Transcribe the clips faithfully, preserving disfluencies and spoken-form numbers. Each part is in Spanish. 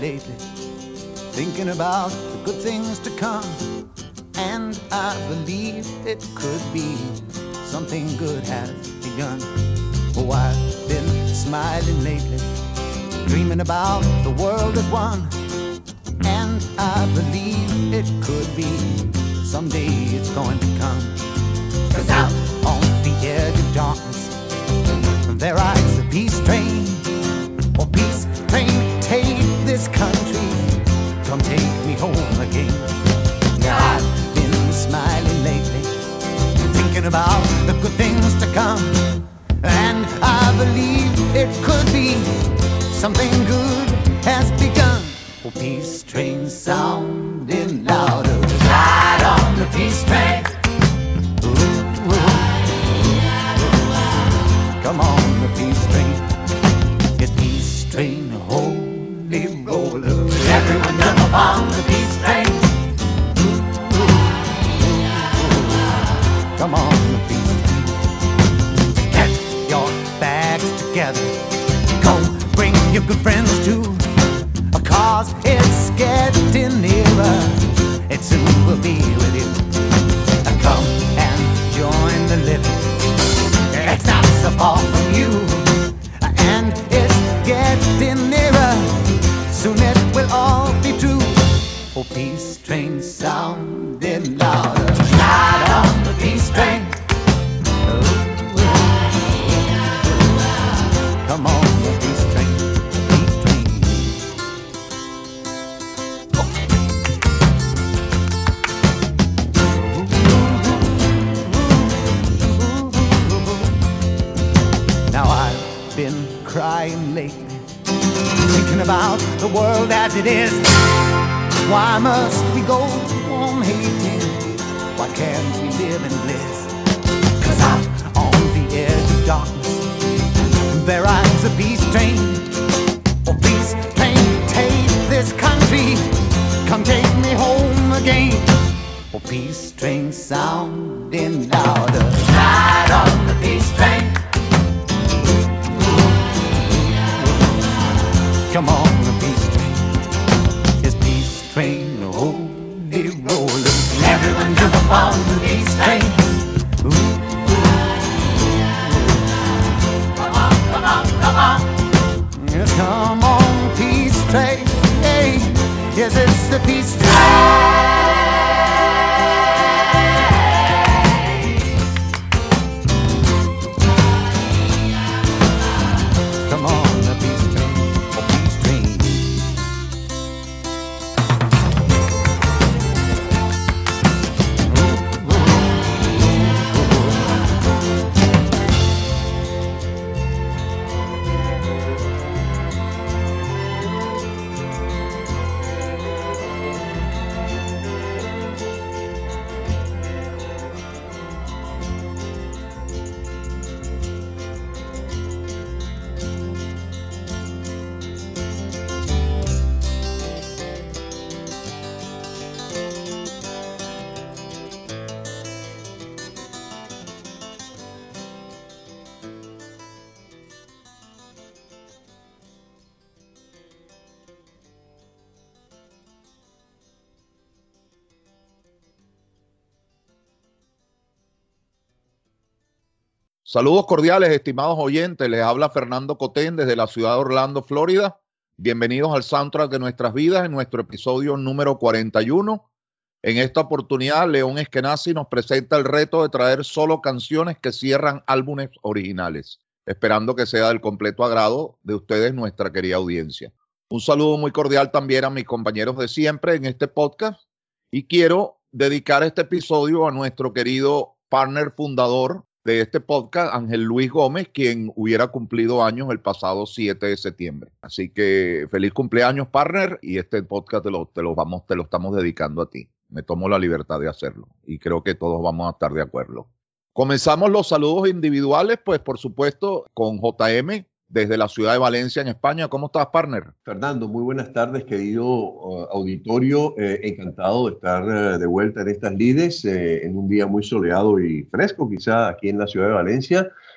lately, thinking about the good things to come. And I believe it could be something good has begun. Oh, I've been smiling lately, dreaming about the world at one. And I believe it could be someday it's going to come. 'Cause out on the edge of darkness, there rides the peace train. Oh, peace train, take this country, come take me home again. Now I've been smiling lately, thinking about the good things to come. And I believe it could be something good has begun. Oh, peace train sounding louder, ride on the peace train. Ooh, ooh. Come on, the peace train. It's peace train, holy roller. Everyone jump on the peace train. Ooh, ooh. Come on, the peace train. Get your bags together. Go bring your good friends too. Cause it's getting nearer. It soon will be with you. Come and join the living. It's not so far from you. And it's getting nearer. Soon it will all be true. Oh, peace train sounding louder. Ride on the peace train. Oh, come on, the peace train. Been crying lately, thinking about the world as it is. Why must we go on hating? Why can't we live in bliss? 'Cause out on the edge of darkness, there rides a peace train. Oh, peace train, take this country, come take me home again. Oh, peace train sounding louder, ride on the peace train. Come on, the peace train. It's peace train, holy roller. Everyone jump up on the peace train. Ooh, ooh. Come on, come on, come on. Yes, come on, peace train. Hey, yes, it's the peace train. Come on, the peace train. Saludos cordiales, estimados oyentes. Les habla Fernando Cotén desde la ciudad de Orlando, Florida. Bienvenidos al soundtrack de nuestras vidas en nuestro episodio número cuarenta y uno. En esta oportunidad, León Eskenazi nos presenta el reto de traer solo canciones que cierran álbumes originales, esperando que sea del completo agrado de ustedes, nuestra querida audiencia. Un saludo muy cordial también a mis compañeros de siempre en este podcast y quiero dedicar este episodio a nuestro querido partner fundador de este podcast, Ángel Luis Gómez, quien hubiera cumplido años el pasado siete de septiembre. Así que feliz cumpleaños, partner, y este podcast te lo, te lo, vamos, te lo estamos dedicando a ti. Me tomo la libertad de hacerlo y creo que todos vamos a estar de acuerdo. Comenzamos los saludos individuales, pues por supuesto con J M desde la ciudad de Valencia, en España. ¿Cómo estás, partner? Fernando, muy buenas tardes, querido uh, auditorio. Eh, encantado de estar uh, de vuelta en estas lides, eh, en un día muy soleado y fresco, quizá aquí en la ciudad de Valencia.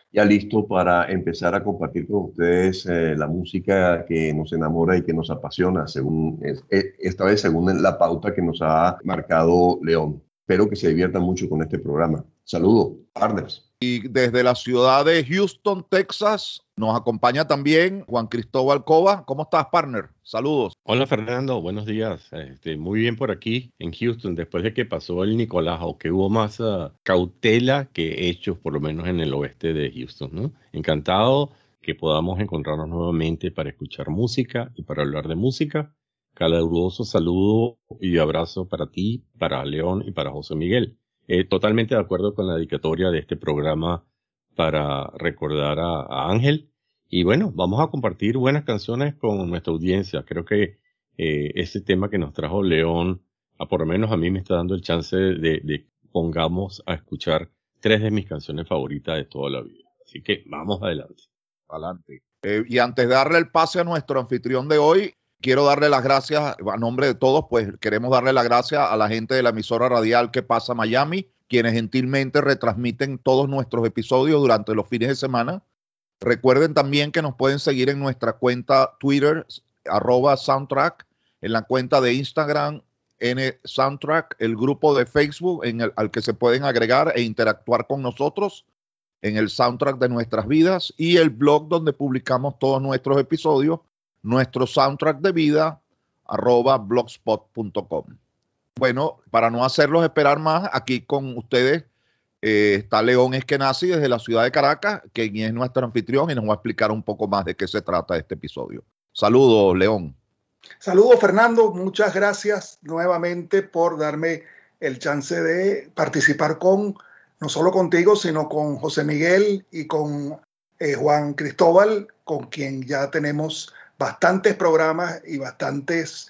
ya listo para empezar a compartir con ustedes eh, la música que nos enamora y que nos apasiona, según es, esta vez según la pauta que nos ha marcado León. Espero que se diviertan mucho con este programa. Saludos, partners. Y desde la ciudad de Houston, Texas, nos acompaña también Juan Cristóbal Cova. ¿Cómo estás, partner? Saludos. Hola, Fernando. Buenos días. Este, muy bien por aquí en Houston, después de que pasó el Nicolás, o que hubo más uh, cautela que hechos, por lo menos en el oeste de Houston, ¿no? Encantado que podamos encontrarnos nuevamente para escuchar música y para hablar de música. Caluroso saludo y abrazo para ti, para León y para José Miguel. Eh, totalmente de acuerdo con la dedicatoria de este programa para recordar a, a Ángel. Y bueno, vamos a compartir buenas canciones con nuestra audiencia. Creo que eh, ese tema que nos trajo León, a por lo menos a mí me está dando el chance de, de pongamos a escuchar tres de mis canciones favoritas de toda la vida. Así que vamos adelante. Adelante. Eh, y antes de darle el pase a nuestro anfitrión de hoy, quiero darle las gracias a nombre de todos, pues queremos darle las gracias a la gente de la emisora radial Que Pasa Miami, quienes gentilmente retransmiten todos nuestros episodios durante los fines de semana. Recuerden también que nos pueden seguir en nuestra cuenta Twitter, arroba Soundtrack, en la cuenta de Instagram, N Soundtrack, el grupo de Facebook en el, al que se pueden agregar e interactuar con nosotros en el Soundtrack de Nuestras Vidas, y el blog donde publicamos todos nuestros episodios, nuestro soundtrack de vida, arroba blogspot punto com. Bueno, para no hacerlos esperar más, aquí con ustedes eh, está León Eskenazi desde la ciudad de Caracas, quien es nuestro anfitrión y nos va a explicar un poco más de qué se trata este episodio. Saludos, León. Saludos, Fernando. Muchas gracias nuevamente por darme el chance de participar con, no solo contigo, sino con José Miguel y con eh, Juan Cristóbal, con quien ya tenemos bastantes programas y bastantes,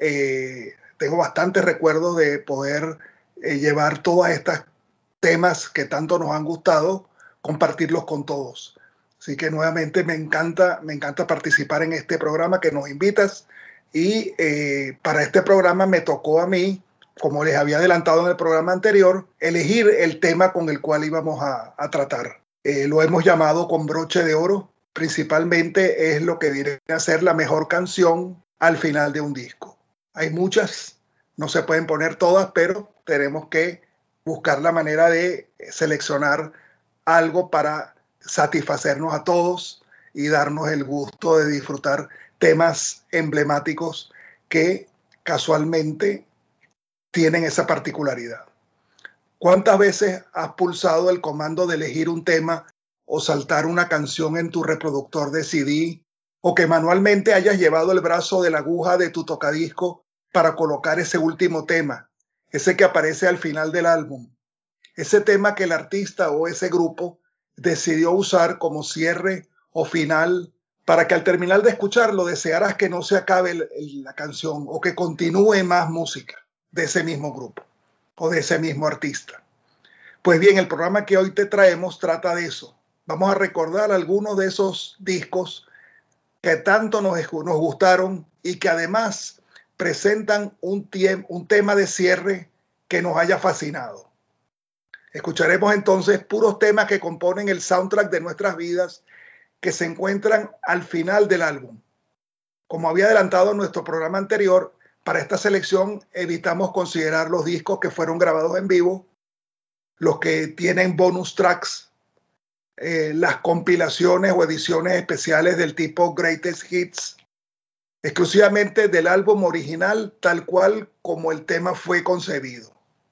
eh, tengo bastantes recuerdos de poder eh, llevar todos estos temas que tanto nos han gustado, compartirlos con todos. Así que nuevamente me encanta, me encanta participar en este programa que nos invitas, y eh, para este programa me tocó a mí, como les había adelantado en el programa anterior, elegir el tema con el cual íbamos a, a tratar. Eh, lo hemos llamado con broche de oro. Principalmente es lo que viene a ser la mejor canción al final de un disco. Hay muchas, no se pueden poner todas, pero tenemos que buscar la manera de seleccionar algo para satisfacernos a todos y darnos el gusto de disfrutar temas emblemáticos que casualmente tienen esa particularidad. ¿Cuántas veces has pulsado el comando de elegir un tema o saltar una canción en tu reproductor de C D, o que manualmente hayas llevado el brazo de la aguja de tu tocadisco para colocar ese último tema, ese que aparece al final del álbum, ese tema que el artista o ese grupo decidió usar como cierre o final para que al terminar de escucharlo desearas que no se acabe el, el, la canción, o que continúe más música de ese mismo grupo o de ese mismo artista? Pues bien, el programa que hoy te traemos trata de eso. Vamos a recordar algunos de esos discos que tanto nos, nos gustaron y que además presentan un, un tema de cierre que nos haya fascinado. Escucharemos entonces puros temas que componen el soundtrack de nuestras vidas, que se encuentran al final del álbum. Como había adelantado en nuestro programa anterior, para esta selección evitamos considerar los discos que fueron grabados en vivo, los que tienen bonus tracks, eh, las compilaciones o ediciones especiales del tipo Greatest Hits, exclusivamente del álbum original tal cual como el tema fue concebido.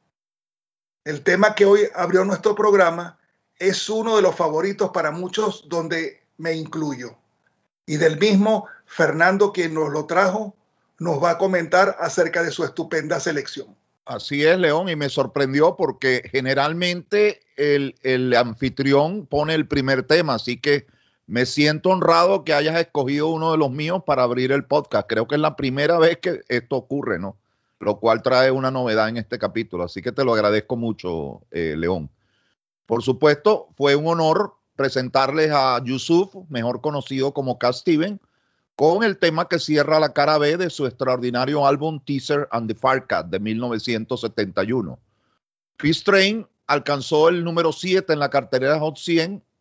El tema que hoy abrió nuestro programa es uno de los favoritos para muchos, donde me incluyo. Y del mismo, Fernando, quien nos lo trajo, nos va a comentar acerca de su estupenda selección. Así es, León, y me sorprendió porque generalmente el, el anfitrión pone el primer tema, así que me siento honrado que hayas escogido uno de los míos para abrir el podcast. Creo que es la primera vez que esto ocurre, ¿no? Lo cual trae una novedad en este capítulo, así que te lo agradezco mucho, eh, León. Por supuesto, fue un honor presentarles a Yusuf, mejor conocido como Cat Stevens, con el tema que cierra la cara B de su extraordinario álbum Teaser and the Firecat de mil novecientos setenta y uno. Peace Train alcanzó el número siete en la cartelera Hot cien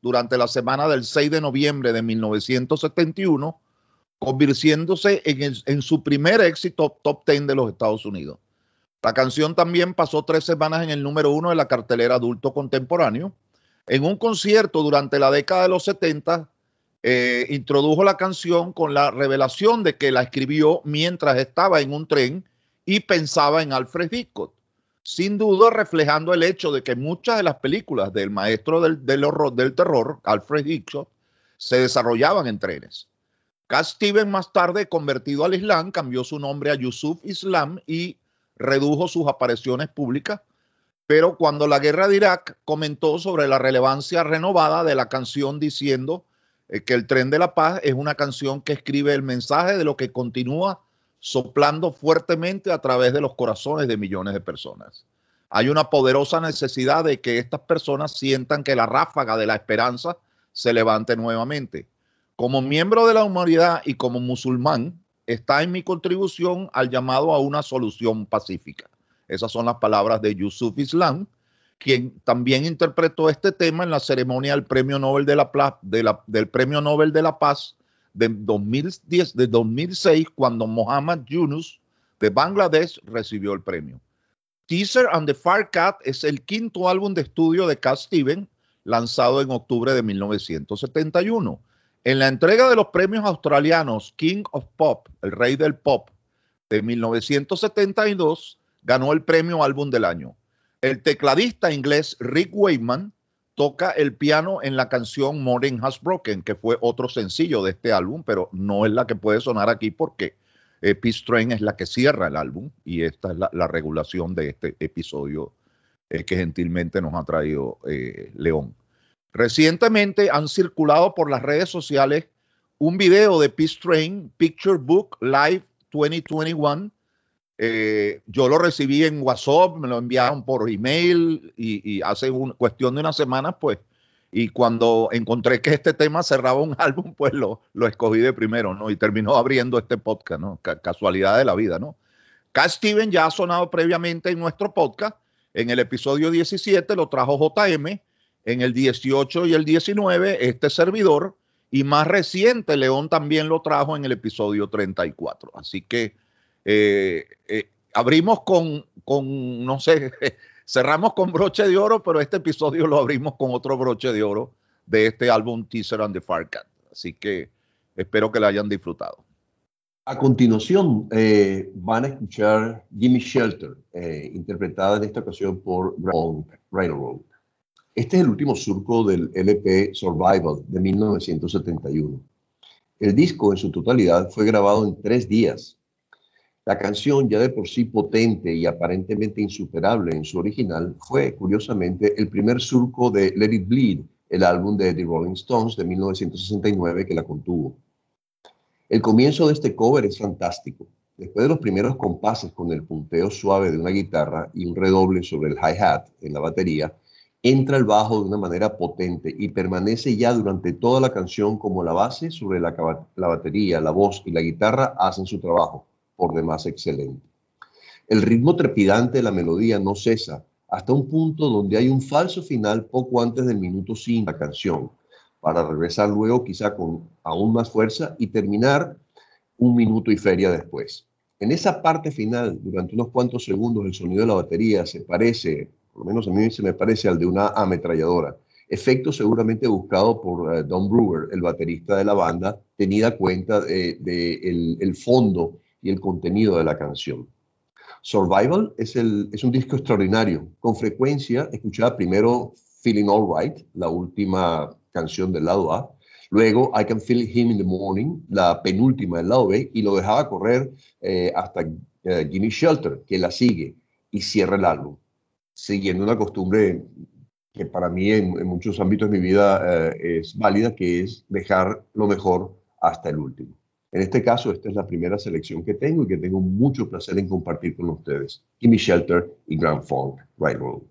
durante la semana del seis de noviembre de mil novecientos setenta y uno, convirtiéndose en, el, en su primer éxito top diez de los Estados Unidos. La canción también pasó tres semanas en el número uno de la cartelera adulto contemporáneo. En un concierto durante la década de los setenta, eh, introdujo la canción con la revelación de que la escribió mientras estaba en un tren y pensaba en Alfred Hitchcock, sin duda reflejando el hecho de que muchas de las películas del maestro del, del horror, del terror, Alfred Hitchcock, se desarrollaban en trenes. Cat Stevens, más tarde convertido al Islam, cambió su nombre a Yusuf Islam y redujo sus apariciones públicas, pero cuando la guerra de Irak comentó sobre la relevancia renovada de la canción diciendo eh, que El Tren de la Paz es una canción que escribe el mensaje de lo que continúa soplando fuertemente a través de los corazones de millones de personas. Hay una poderosa necesidad de que estas personas sientan que la ráfaga de la esperanza se levante nuevamente. Como miembro de la humanidad y como musulmán, está en mi contribución al llamado a una solución pacífica. Esas son las palabras de Yusuf Islam, quien también interpretó este tema en la ceremonia del Premio Nobel de la, de la, del Premio Nobel de la Paz de dos mil diez, de dos mil seis, cuando Mohammad Yunus de Bangladesh recibió el premio. Teaser and the Firecat es el quinto álbum de estudio de Cat Stevens, lanzado en octubre de mil novecientos setenta y uno. En la entrega de los premios australianos King of Pop, el rey del pop, de mil novecientos setenta y dos, ganó el premio Álbum del Año. El tecladista inglés Rick Wakeman toca el piano en la canción Morning Has Broken, que fue otro sencillo de este álbum, pero no es la que puede sonar aquí porque eh, Peace Train es la que cierra el álbum y esta es la, la regulación de este episodio eh, que gentilmente nos ha traído eh, León. Recientemente han circulado por las redes sociales un video de Peace Train, Picture Book Live dos mil veintiuno. Eh, yo lo recibí en WhatsApp, me lo enviaron por email y, y hace un, cuestión de unas semanas, pues, y cuando encontré que este tema cerraba un álbum, pues lo, lo escogí de primero, ¿no? Y terminó abriendo este podcast, ¿no? C- casualidad de la vida, ¿no? Cat Stevens ya ha sonado previamente en nuestro podcast. En el episodio diecisiete lo trajo J M, en el dieciocho y el diecinueve este servidor, y más reciente León también lo trajo en el episodio treinta y cuatro. Así que Eh, eh, abrimos con, con, no sé, cerramos con broche de oro, pero este episodio lo abrimos con otro broche de oro de este álbum Teaser and the Firecat. Así que espero que lo hayan disfrutado. A continuación eh, van a escuchar Gimme Shelter, eh, interpretada en esta ocasión por Railroad. Este es el último surco del L P Survival de mil novecientos setenta y uno. El disco en su totalidad fue grabado en tres días. La canción, ya de por sí potente y aparentemente insuperable en su original, fue, curiosamente, el primer surco de Let It Bleed, el álbum de The Rolling Stones de mil novecientos sesenta y nueve que la contuvo. El comienzo de este cover es fantástico. Después de los primeros compases con el punteo suave de una guitarra y un redoble sobre el hi-hat en la batería, entra el bajo de una manera potente y permanece ya durante toda la canción como la base sobre la, la batería, la voz y la guitarra hacen su trabajo, por demás excelente. El ritmo trepidante de la melodía no cesa hasta un punto donde hay un falso final poco antes del minuto cinco de la canción, para regresar luego quizá con aún más fuerza y terminar un minuto y feria después. En esa parte final, durante unos cuantos segundos, el sonido de la batería se parece, por lo menos a mí se me parece al de una ametralladora, efecto seguramente buscado por uh, Don Brewer, el baterista de la banda, tenida cuenta de, de el, el fondo y el contenido de la canción. Survival es, el, es un disco extraordinario. Con frecuencia escuchaba primero Feeling All Right, la última canción del lado A, luego I Can Feel Him in the Morning, la penúltima del lado B, y lo dejaba correr eh, hasta uh, Gimme Shelter, que la sigue y cierra el álbum, siguiendo una costumbre que para mí en, en muchos ámbitos de mi vida eh, es válida, que es dejar lo mejor hasta el último. En este caso, esta es la primera selección que tengo y que tengo mucho placer en compartir con ustedes. Gimme Shelter y Grand Funk Railroad.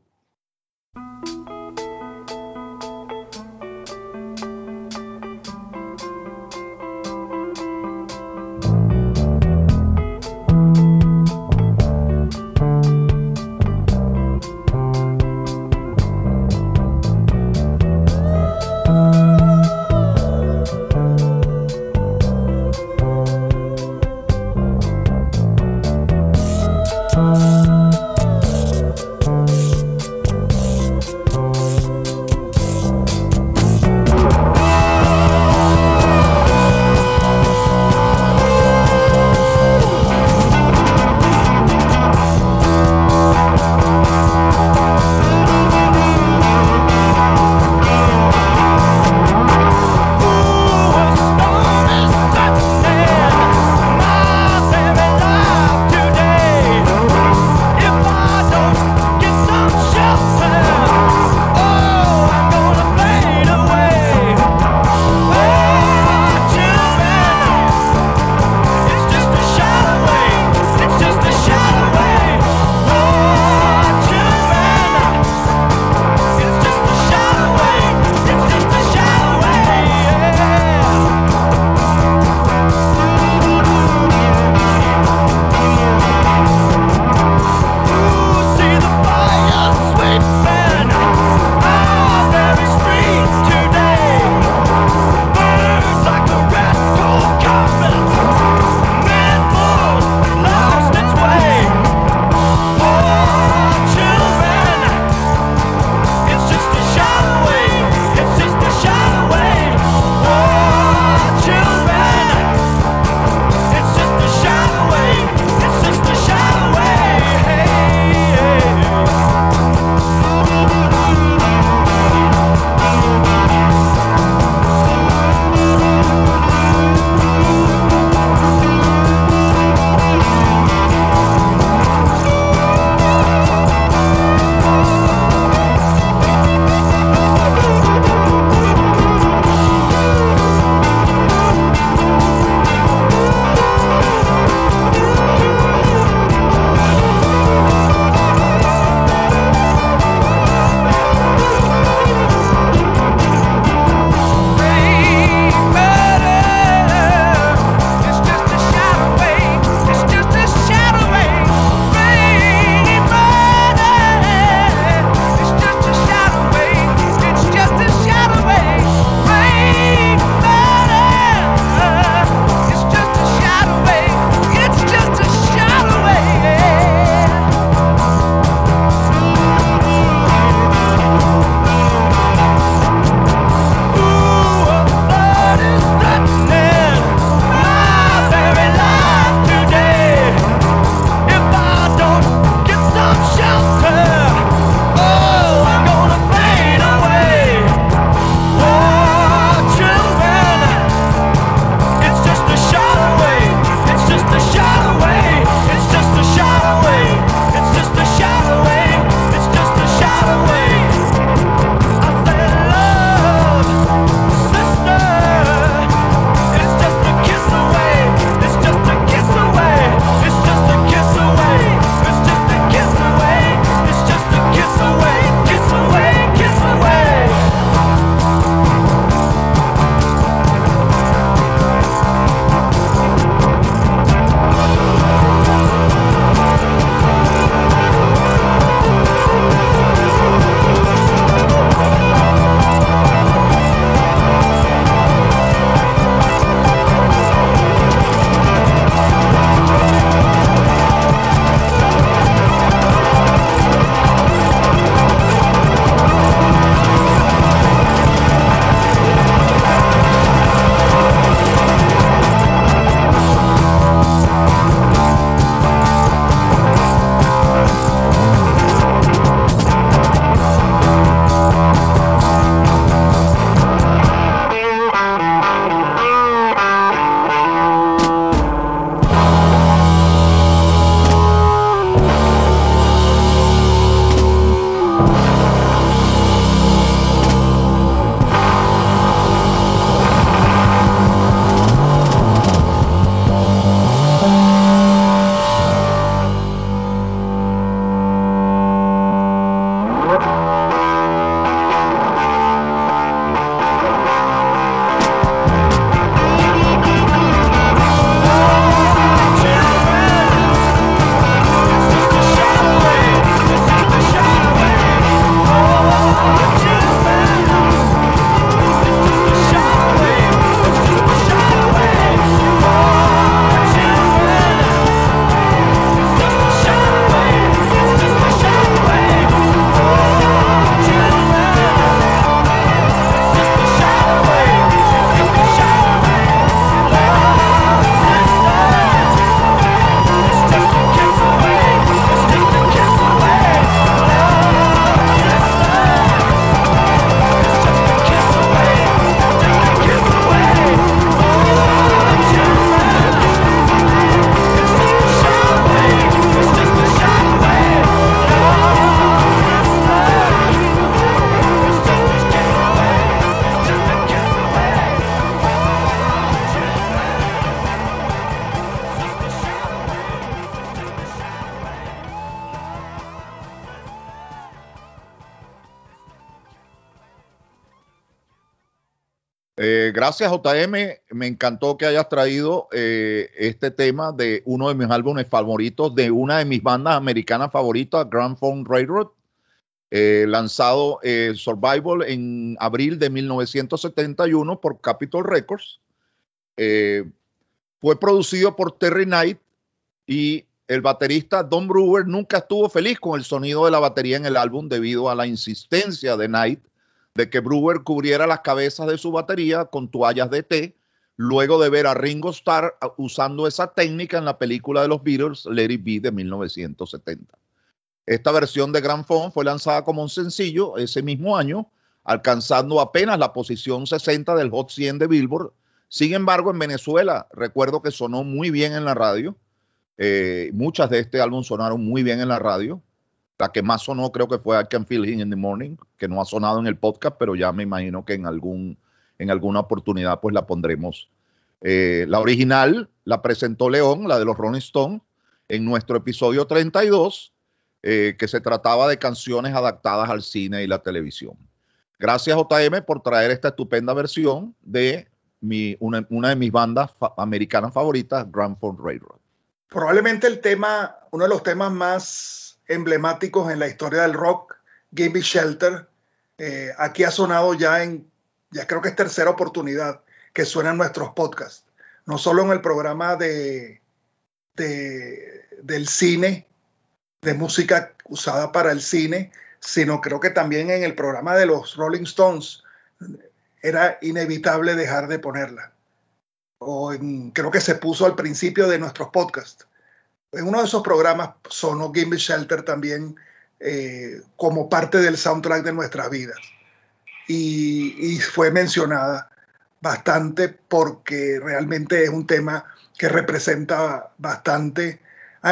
Eh, gracias, J M. Me encantó que hayas traído eh, este tema de uno de mis álbumes favoritos, de una de mis bandas americanas favoritas, Grand Funk Railroad, eh, lanzado eh, Survival en abril de mil novecientos setenta y uno por Capitol Records. Eh, fue producido por Terry Knight y el baterista Don Brewer nunca estuvo feliz con el sonido de la batería en el álbum debido a la insistencia de Knight de que Brewer cubriera las cabezas de su batería con toallas de té, luego de ver a Ringo Starr usando esa técnica en la película de los Beatles, Let It Be, de mil novecientos setenta. Esta versión de Grand Funk fue lanzada como un sencillo ese mismo año, alcanzando apenas la posición sesenta del Hot cien de Billboard. Sin embargo, en Venezuela, recuerdo que sonó muy bien en la radio. Eh, muchas de este álbum sonaron muy bien en la radio. La que más sonó creo que fue I Can Feel It in the Morning, que no ha sonado en el podcast, pero ya me imagino que en, algún, en alguna oportunidad pues la pondremos. Eh, la original la presentó León, la de los Rolling Stones, en nuestro episodio treinta y dos, eh, que se trataba de canciones adaptadas al cine y la televisión. Gracias, J M, por traer esta estupenda versión de mi, una, una de mis bandas fa americanas favoritas, Grand Funk Railroad. Probablemente el tema, uno de los temas más emblemáticos en la historia del rock, Give Me Shelter. Eh, aquí ha sonado ya en, ya creo que es tercera oportunidad que suena en nuestros podcasts. No solo en el programa de, de, del cine, de música usada para el cine, sino creo que también en el programa de los Rolling Stones era inevitable dejar de ponerla. O en, creo que se puso al principio de nuestros podcasts. En uno de esos programas sonó Give Me Shelter también eh, como parte del soundtrack de nuestras vidas. Y, y fue mencionada bastante porque realmente es un tema que representa bastante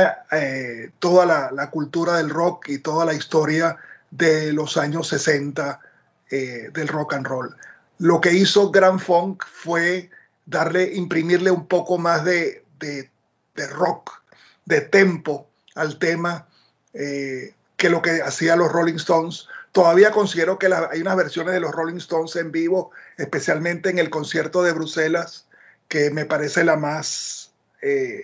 eh, toda la, la cultura del rock y toda la historia de los años sesenta eh, del rock and roll. Lo que hizo Grand Funk fue darle, imprimirle un poco más de, de, de rock, de tempo al tema eh, que lo que hacían los Rolling Stones. Todavía considero que la, hay unas versiones de los Rolling Stones en vivo, especialmente en el concierto de Bruselas, que me parece la más, eh,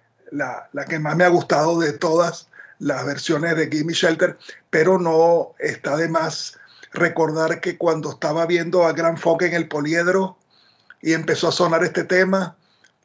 la, la que más me ha gustado de todas las versiones de Give Me Shelter, pero no está de más recordar que cuando estaba viendo a Grand Funk en el Poliedro y empezó a sonar este tema,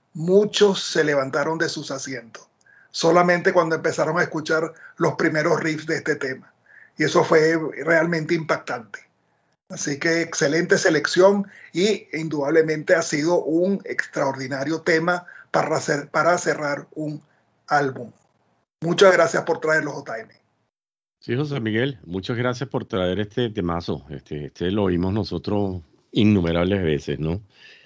muchos se levantaron de sus asientos. Solamente cuando empezaron a escuchar los primeros riffs de este tema. Y eso fue realmente impactante. Así que excelente selección y indudablemente ha sido un extraordinario tema para, hacer, para cerrar un álbum. Muchas gracias por traerlo, J M. Sí, José Miguel, muchas gracias por traer este temazo. Este, este lo oímos nosotros innumerables veces, ¿no?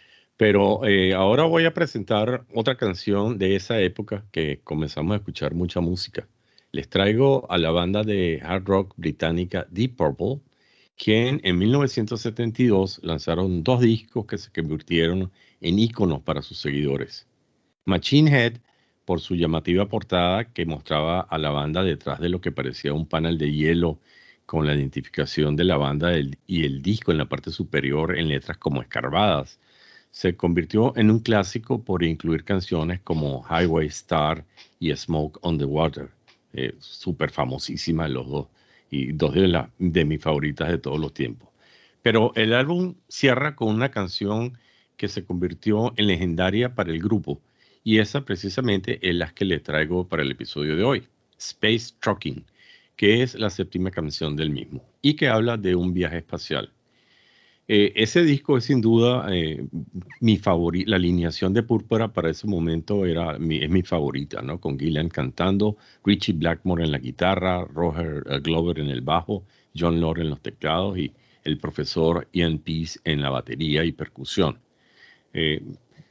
Pero eh, ahora voy a presentar otra canción de esa época que comenzamos a escuchar mucha música. Les traigo a la banda de hard rock británica Deep Purple, quien en mil novecientos setenta y dos lanzaron dos discos que se convirtieron en íconos para sus seguidores. Machine Head, por su llamativa portada que mostraba a la banda detrás de lo que parecía un panel de hielo con la identificación de la banda y el disco en la parte superior en letras como escarbadas, se convirtió en un clásico por incluir canciones como Highway Star y Smoke on the Water, eh, súper famosísimas los dos, y dos de, la, de mis favoritas de todos los tiempos. Pero el álbum cierra con una canción que se convirtió en legendaria para el grupo, y esa precisamente es la que les traigo para el episodio de hoy, Space Trucking, que es la séptima canción del mismo, y que habla de un viaje espacial. Eh, ese disco es sin duda eh, mi favorita. La alineación de Púrpura para ese momento era mi, es mi favorita, ¿no? Con Gillan cantando, Richie Blackmore en la guitarra, Roger uh, Glover en el bajo, John Lord en los teclados y el profesor Ian Peace en la batería y percusión. Eh,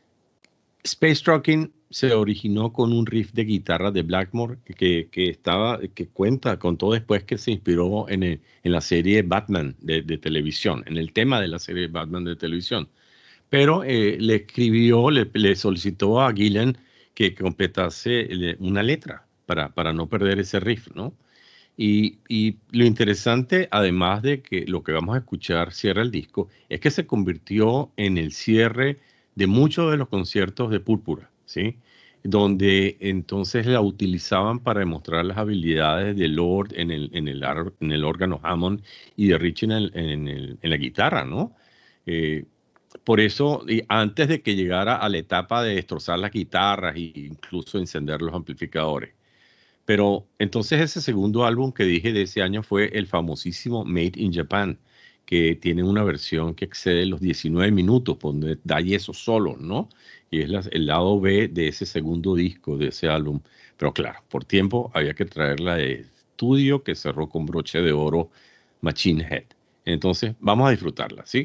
Space Trucking se originó con un riff de guitarra de Blackmore que, que, estaba, que cuenta, contó después que se inspiró en, el, en la serie Batman de, de televisión, en el tema de la serie Batman de televisión. Pero eh, le escribió, le, le solicitó a Gillan que completase una letra para, para no perder ese riff, ¿no? Y, y lo interesante, además de que lo que vamos a escuchar cierra el disco, es que se convirtió en el cierre de muchos de los conciertos de Púrpura, ¿sí? Donde entonces la utilizaban para demostrar las habilidades de Lord en el, en el, en el órgano Hammond y de Richie en, el, en, el, en la guitarra, ¿no? Eh, por eso, y antes de que llegara a la etapa de destrozar las guitarras e incluso encender los amplificadores. Pero entonces ese segundo álbum que dije de ese año fue el famosísimo Made in Japan, que tiene una versión que excede los diecinueve minutos, donde da yeso solo, ¿no? Y es la, el lado B de ese segundo disco de ese álbum. Pero claro, por tiempo había que traerla de estudio, que cerró con broche de oro Machine Head. Entonces, vamos a disfrutarla, ¿sí?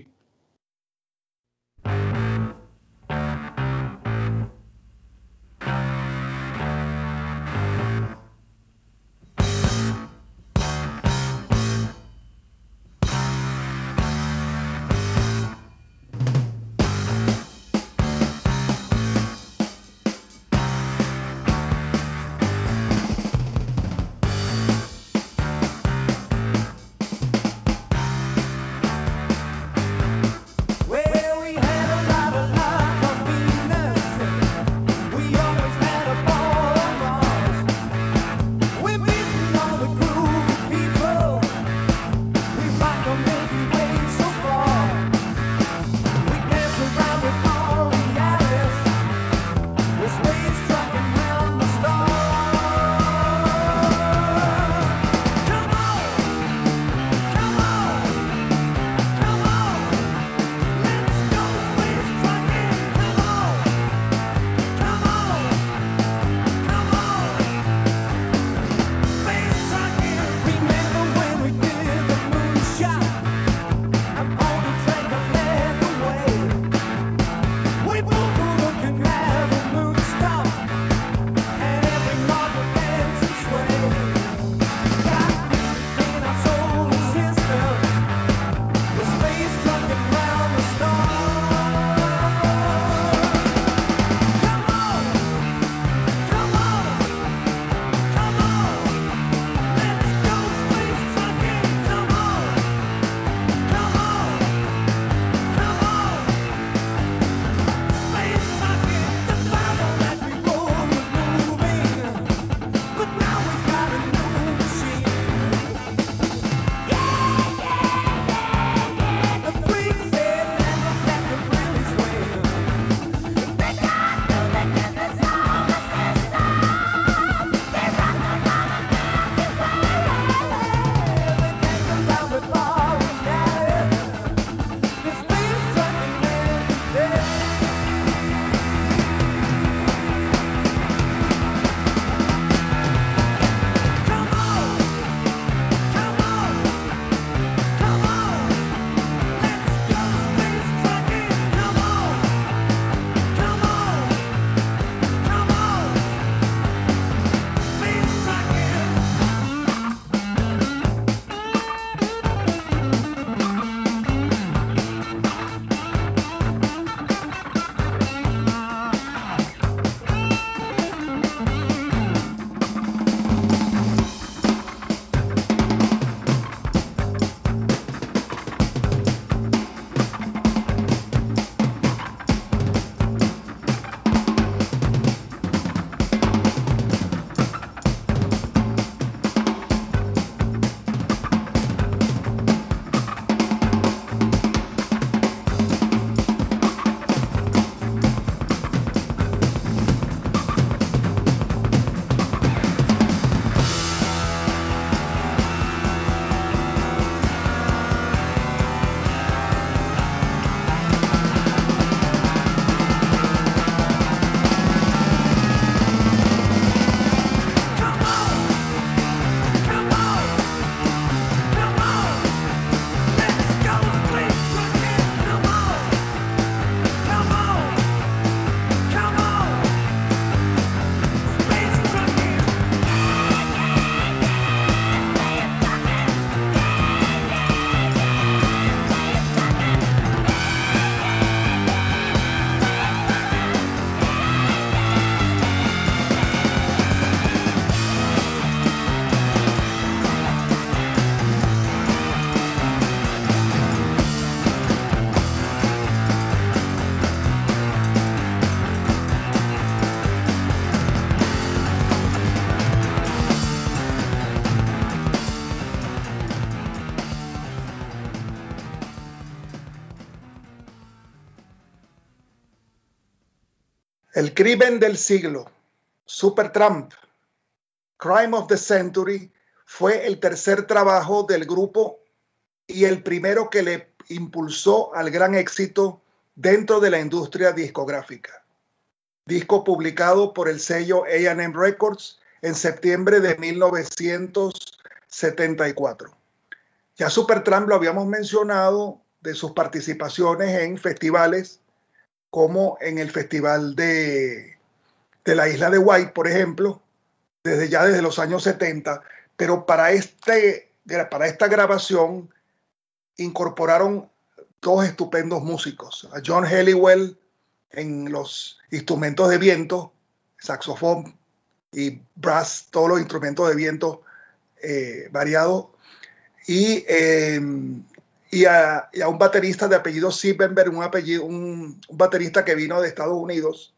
El crimen del siglo, Supertramp, Crime of the Century, fue el tercer trabajo del grupo y el primero que le impulsó al gran éxito dentro de la industria discográfica. Disco publicado por el sello A and M Records en septiembre de mil novecientos setenta y cuatro. Ya Supertramp lo habíamos mencionado de sus participaciones en festivales como en el Festival de, de la Isla de Wight, por ejemplo, desde ya desde los años setenta, pero para, este, para esta grabación incorporaron dos estupendos músicos, a John Helliwell en los instrumentos de viento, saxofón y brass, todos los instrumentos de viento eh, variados, y, eh, y, a, y a un baterista de apellido Siebenberg, un, apellido, un, un baterista que vino de Estados Unidos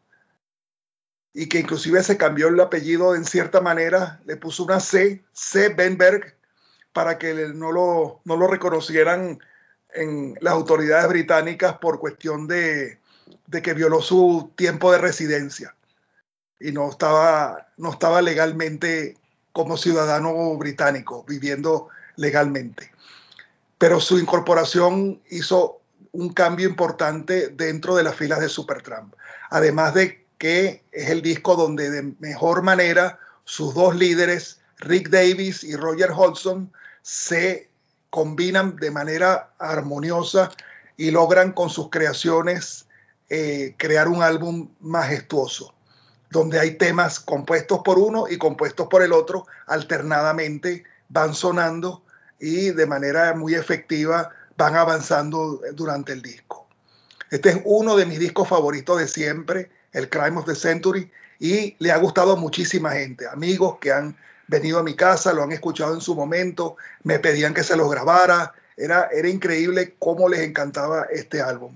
y que inclusive se cambió el apellido en cierta manera, le puso una C, Siebenberg, para que no lo, no lo reconocieran en las autoridades británicas por cuestión de, de que violó su tiempo de residencia y no estaba, no estaba legalmente como ciudadano británico, viviendo legalmente. Pero su incorporación hizo un cambio importante dentro de las filas de Supertramp. Además de que es el disco donde de mejor manera sus dos líderes, Rick Davies y Roger Hodgson, se combinan de manera armoniosa y logran con sus creaciones eh, crear un álbum majestuoso, donde hay temas compuestos por uno y compuestos por el otro, alternadamente van sonando y de manera muy efectiva van avanzando durante el disco. Este es uno de mis discos favoritos de siempre, el Crime of the Century, y le ha gustado a muchísima gente, amigos que han venido a mi casa, lo han escuchado en su momento, me pedían que se los grabara, era, era increíble cómo les encantaba este álbum.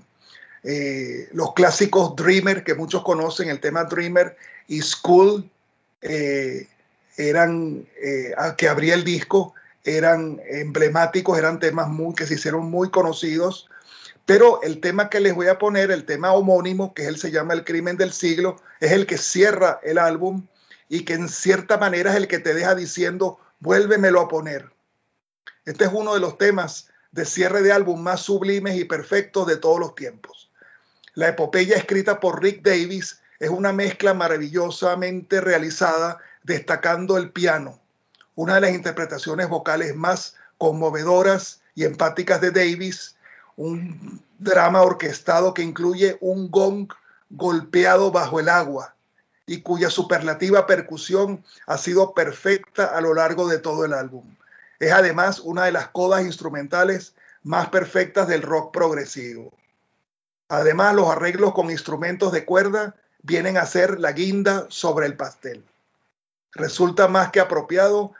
Eh, los clásicos Dreamer, que muchos conocen, el tema Dreamer y School, eh, eran, eh, que abría el disco, eran emblemáticos, eran temas muy, que se hicieron muy conocidos, pero el tema que les voy a poner, el tema homónimo, que él se llama El crimen del siglo, es el que cierra el álbum y que en cierta manera es el que te deja diciendo, vuélvemelo a poner. Este es uno de los temas de cierre de álbum más sublimes y perfectos de todos los tiempos. La epopeya escrita por Rick Davies es una mezcla maravillosamente realizada, destacando el piano, una de las interpretaciones vocales más conmovedoras y empáticas de Davies, un drama orquestado que incluye un gong golpeado bajo el agua y cuya superlativa percusión ha sido perfecta a lo largo de todo el álbum. Es además una de las codas instrumentales más perfectas del rock progresivo. Además, los arreglos con instrumentos de cuerda vienen a ser la guinda sobre el pastel. Resulta más que apropiado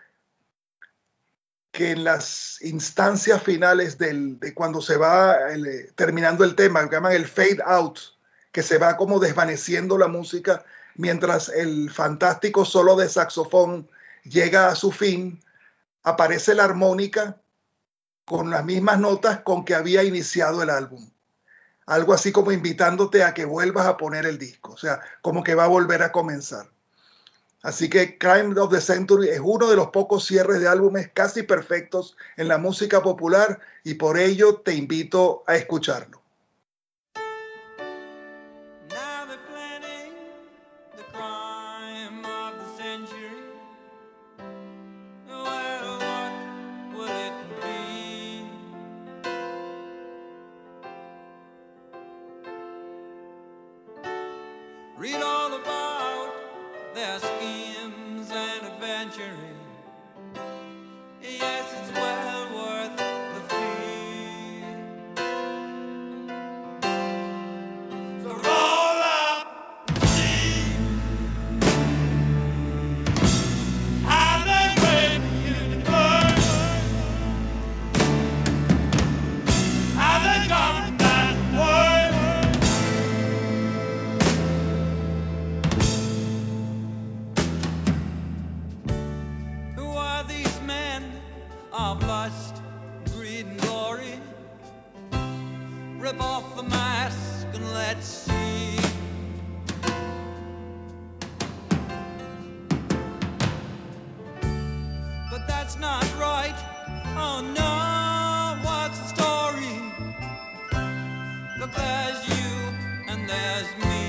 que en las instancias finales del, de cuando se va el, terminando el tema, que llaman el fade out, que se va como desvaneciendo la música mientras el fantástico solo de saxofón llega a su fin, aparece la armónica con las mismas notas con que había iniciado el álbum. Algo así como invitándote a que vuelvas a poner el disco, o sea, como que va a volver a comenzar. Así que Crime of the Century es uno de los pocos cierres de álbumes casi perfectos en la música popular y por ello te invito a escucharlo. Read all about their schemes and adventuring. Yes, it's well worth the fee. So roll up the sea. How they break you to burn. How they got that word. Of lust, greed and glory. Rip off the mask and let's see. but that's not right. Oh no, what's the story? Look, there's you and there's me.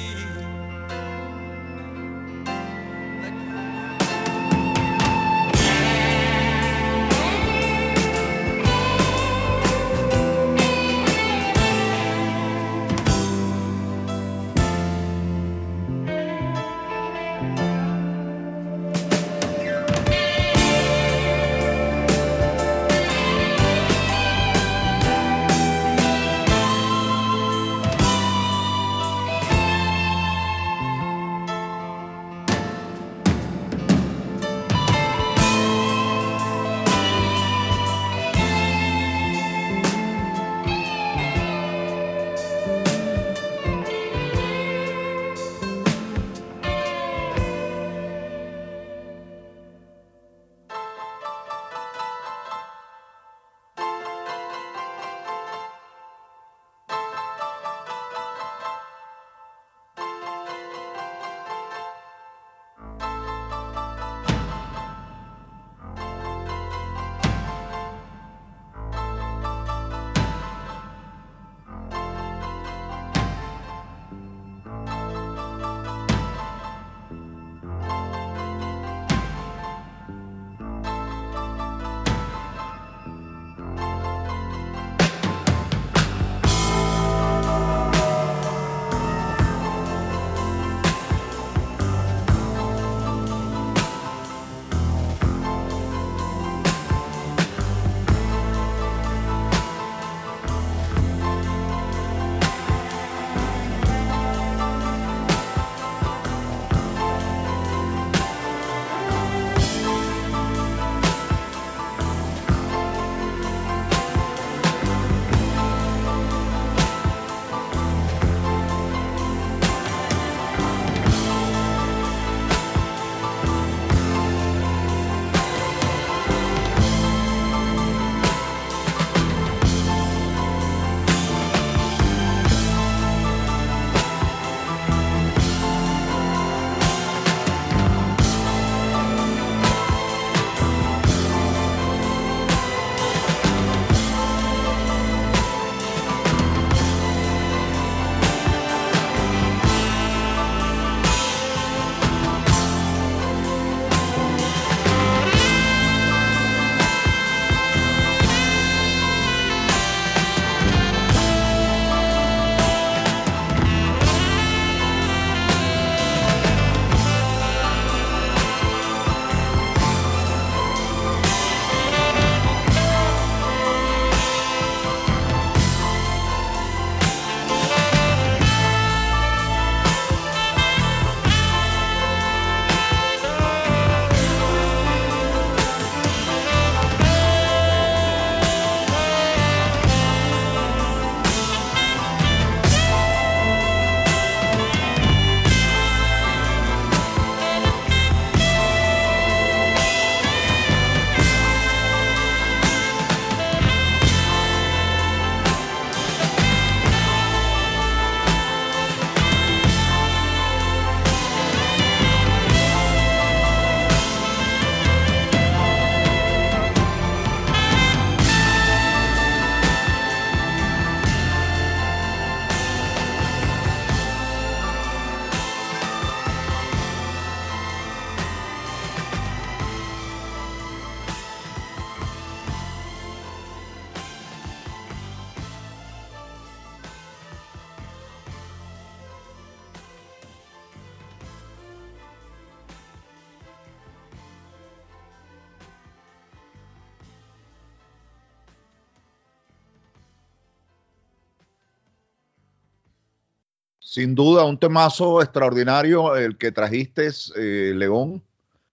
Sin duda, un temazo extraordinario el que trajiste, eh, León.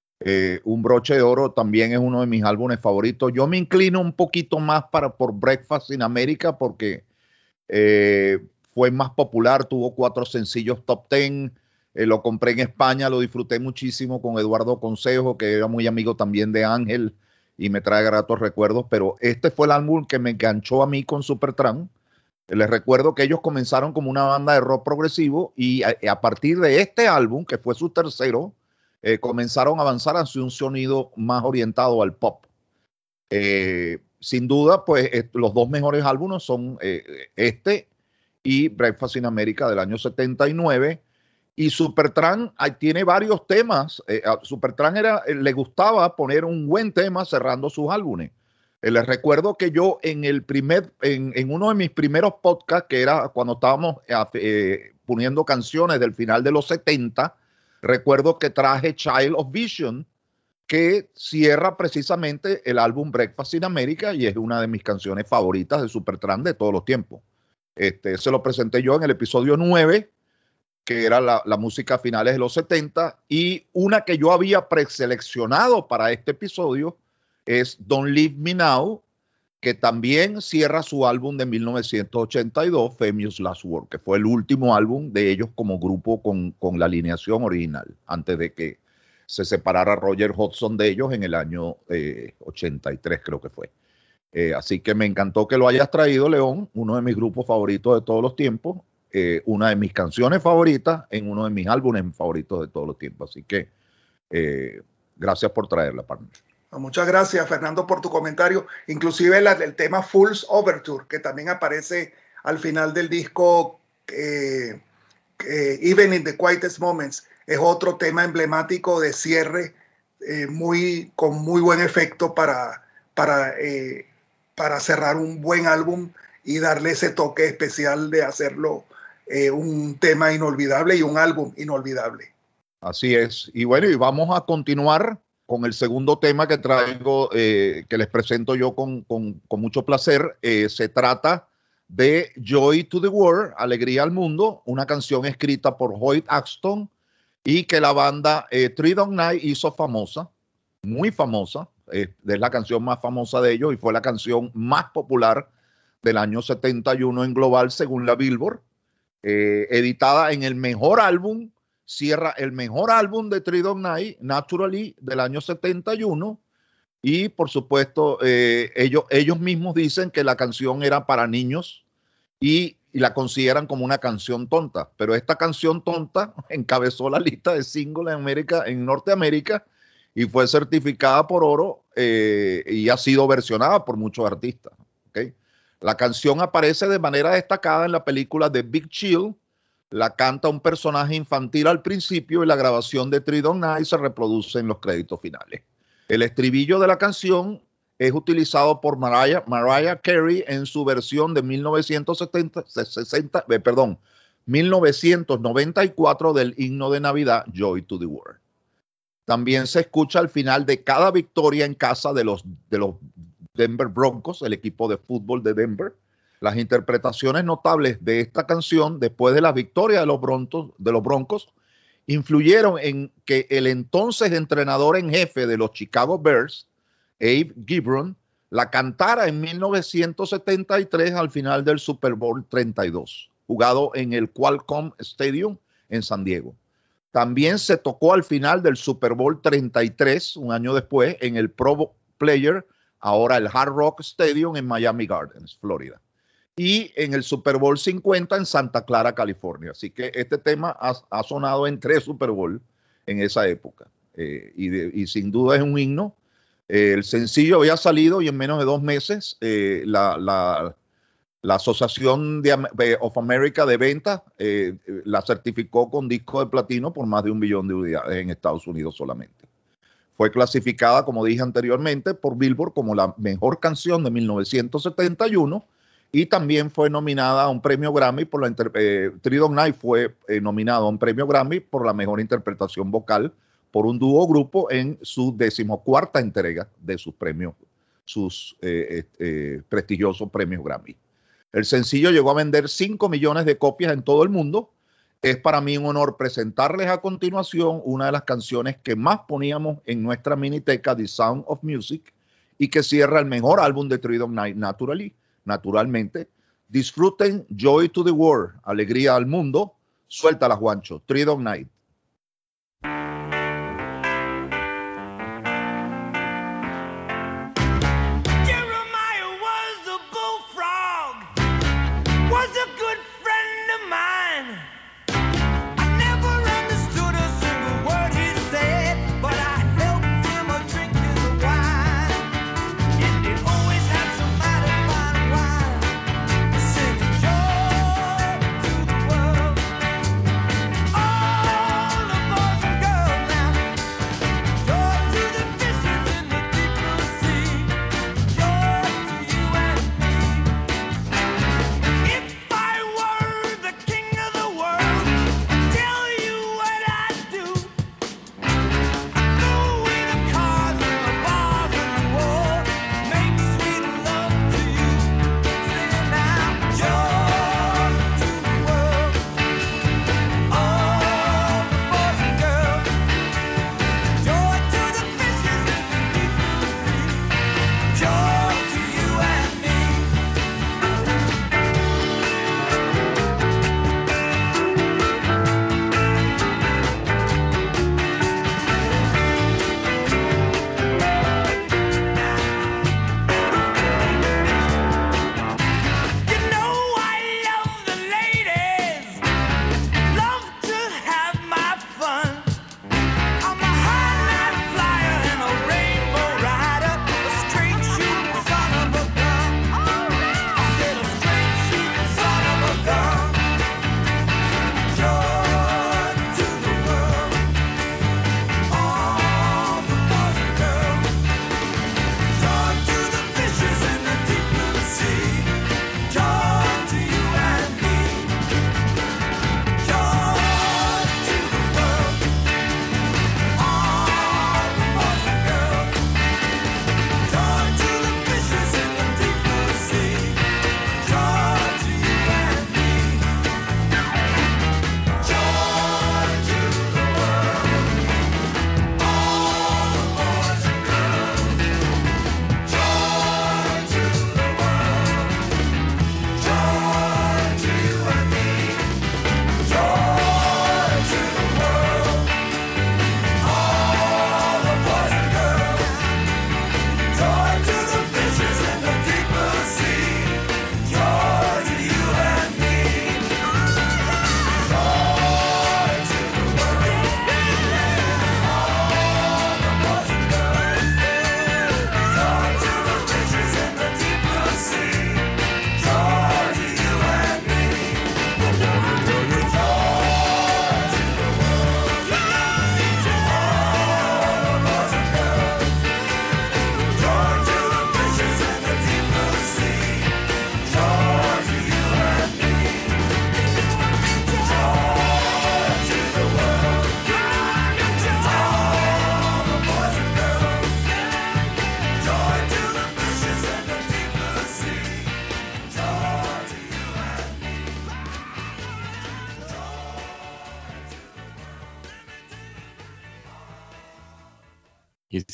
Eh, un broche de oro también es uno de mis álbumes favoritos. Yo me inclino un poquito más para, por Breakfast in America porque eh, fue más popular, tuvo cuatro sencillos top ten, eh, lo compré en España, lo disfruté muchísimo con Eduardo Consejo, que era muy amigo también de Ángel y me trae gratos recuerdos, pero este fue el álbum que me enganchó a mí con Supertramp. Les recuerdo que ellos comenzaron como una banda de rock progresivo y a, a partir de este álbum, que fue su tercero, eh, comenzaron a avanzar hacia un sonido más orientado al pop. Eh, sin duda, pues eh, los dos mejores álbumes son eh, este y Breakfast in America del año setenta y nueve. Y Supertramp ahí tiene varios temas. Eh, a Supertramp era, eh, le gustaba poner un buen tema cerrando sus álbumes. Eh, les recuerdo que yo en el primer, en, en uno de mis primeros podcasts, que era cuando estábamos eh, eh, poniendo canciones del final de los setenta, recuerdo que traje Child of Vision, que cierra precisamente el álbum Breakfast in America y es una de mis canciones favoritas de Supertramp de todos los tiempos. Este, se lo presenté yo en el episodio nueve, que era la, la música a finales de los setenta, y una que yo había preseleccionado para este episodio es Don't Leave Me Now, que también cierra su álbum de mil novecientos ochenta y dos, Famous Last Word, que fue el último álbum de ellos como grupo con, con la alineación original, antes de que se separara Roger Hodgson de ellos en el año eh, ochenta y tres, creo que fue. Eh, así que me encantó que lo hayas traído, León, uno de mis grupos favoritos de todos los tiempos, eh, una de mis canciones favoritas en uno de mis álbumes favoritos de todos los tiempos. Así que eh, gracias por traerla, partner. Muchas gracias, Fernando, por tu comentario. Inclusive la, el tema Fool's Overture, que también aparece al final del disco eh, eh, Even in the Quietest Moments, es otro tema emblemático de cierre eh, muy, con muy buen efecto para, para, eh, para cerrar un buen álbum y darle ese toque especial de hacerlo eh, un tema inolvidable y un álbum inolvidable. Así es. Y bueno, y vamos a continuar con el segundo tema que traigo, eh, que les presento yo con, con, con mucho placer. Eh, se trata de Joy to the World, Alegría al Mundo, una canción escrita por Hoyt Axton y que la banda eh, Three Dog Night hizo famosa, muy famosa. Eh, es la canción más famosa de ellos y fue la canción más popular del año setenta y uno en global según la Billboard. Eh, editada en el mejor álbum, cierra el mejor álbum de Three Dog Night, Naturally, del año setenta y uno. Y por supuesto, eh, ellos, ellos mismos dicen que la canción era para niños y, y la consideran como una canción tonta. Pero esta canción tonta encabezó la lista de singles en, América, en Norteamérica y fue certificada por oro eh, y ha sido versionada por muchos artistas. ¿Okay? La canción aparece de manera destacada en la película The Big Chill. La canta un personaje infantil al principio y la grabación de Three Dog Night se reproduce en los créditos finales. El estribillo de la canción es utilizado por Mariah, Mariah Carey en su versión de mil novecientos setenta, sesenta, eh, perdón, mil novecientos noventa y cuatro del himno de Navidad Joy to the World. También se escucha al final de cada victoria en casa de los, de los Denver Broncos, el equipo de fútbol de Denver. Las interpretaciones notables de esta canción después de la victoria de los Broncos, de los Broncos influyeron en que el entonces entrenador en jefe de los Chicago Bears, Abe Gibron, la cantara en mil novecientos setenta y tres al final del Super Bowl treinta y dos, jugado en el Qualcomm Stadium en San Diego. También se tocó al final del Super Bowl treinta y tres, un año después, en el Pro Player, ahora el Hard Rock Stadium en Miami Gardens, Florida. Y en el Super Bowl cincuenta en Santa Clara, California. Así que este tema ha, ha sonado en tres Super Bowl en esa época. Eh, y, de, y sin duda es un himno. Eh, el sencillo había salido y en menos de dos meses eh, la, la, la Asociación de, of America de Ventas eh, la certificó con disco de platino por más de un billón de unidades en Estados Unidos solamente. Fue clasificada, como dije anteriormente, por Billboard como la mejor canción de mil novecientos setenta y uno. Y también fue nominada a un premio Grammy por la eh, Three Dog Night fue eh, nominado a un premio Grammy por la mejor interpretación vocal por un dúo grupo en su decimocuarta entrega de sus premios, sus eh, eh, prestigiosos premios Grammy. El sencillo llegó a vender cinco millones de copias en todo el mundo. Es para mí un honor presentarles a continuación una de las canciones que más poníamos en nuestra miniteca, The Sound of Music, y que cierra el mejor álbum de Three Dog Night, Naturally. Naturalmente, disfruten Joy to the World, Alegría al Mundo. Suéltala, Juancho. Three Dog Night. Jeremiah was a bullfrog, was a good friend of mine. I never understood a single word he said.